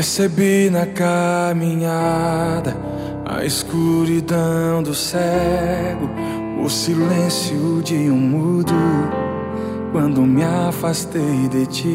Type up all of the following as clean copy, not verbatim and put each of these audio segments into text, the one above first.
Percebi na caminhada a escuridão do cego, o silêncio de um mudo. Quando me afastei de ti,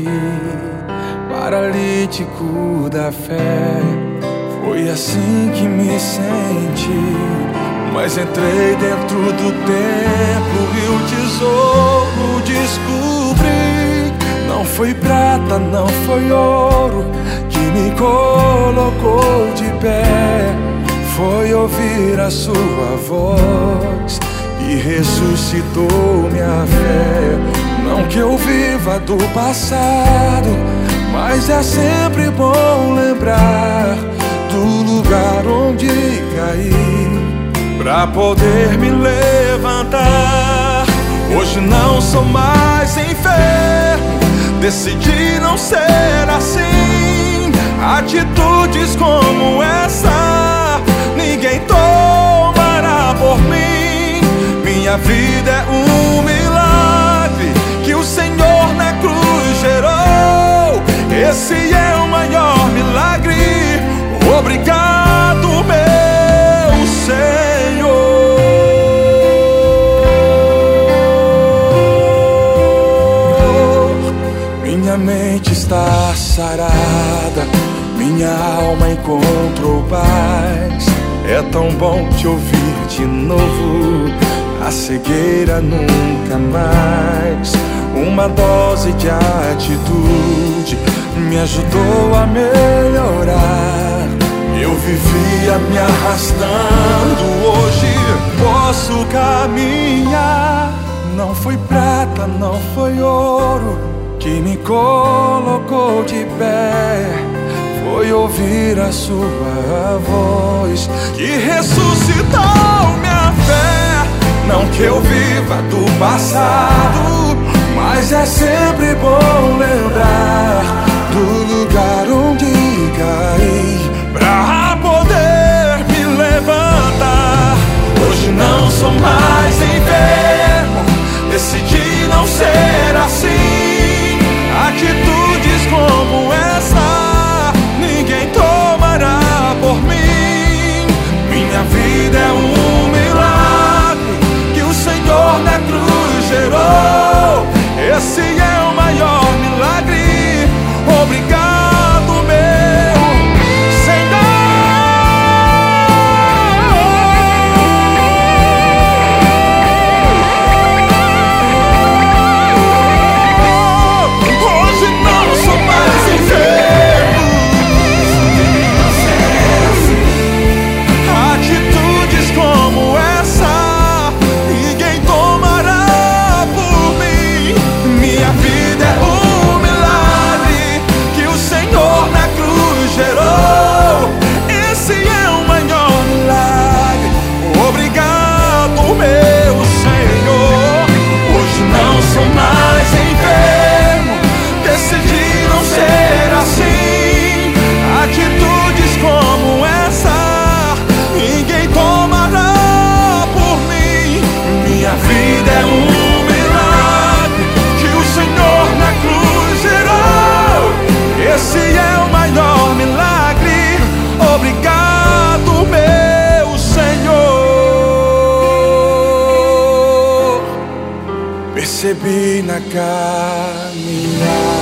paralítico da fé, foi assim que me senti. Mas entrei dentro do templo e o tesouro descobri. Não foi prata, não foi ouro que me colocou de pé, foi ouvir a sua voz e ressuscitou minha fé. Não que eu viva do passado, mas é sempre bom lembrar do lugar onde caí, pra poder me levantar. Hoje não sou mais enfermo, decidi não ser assim. Atitudes como essa ninguém tomará por mim. Minha vida é um milagre que o Senhor na cruz gerou. Esse é o maior milagre. Obrigado, meu Senhor. Minha mente está sarada, minha alma encontrou paz. É tão bom te ouvir de novo, a cegueira nunca mais. Uma dose de atitude me ajudou a melhorar. Eu vivia me arrastando, hoje posso caminhar. Não foi prata, não foi ouro que me colocou de pé, foi ouvir a sua voz que ressuscitou minha fé. Não que eu viva do passado, mas é sempre bom lembrar do lugar onde caí, pra poder me levantar. Hoje não sou mais enfermo, decidi não ser assim. Atitudes como essa ninguém tomará por mim. Minha vida é um milagre que o Senhor na cruz gerou. Esse é o maior milagre. Obrigado, meu Senhor. Hoje não sou mais enfermo. Atitudes como essa ninguém tomará por mim. Minha vida é um milagre que o Senhor na cruz gerou. Esse é o maior milagre. Obrigado, meu Senhor. Hoje não sou mais enfermo, decidi não ser assim. Atitudes como essa ninguém tomará por mim. Minha vida é um milagre que o Senhor na cruz gerou. Esse é o maior milagre. Obrigado, meu Senhor. Percebi na caminhada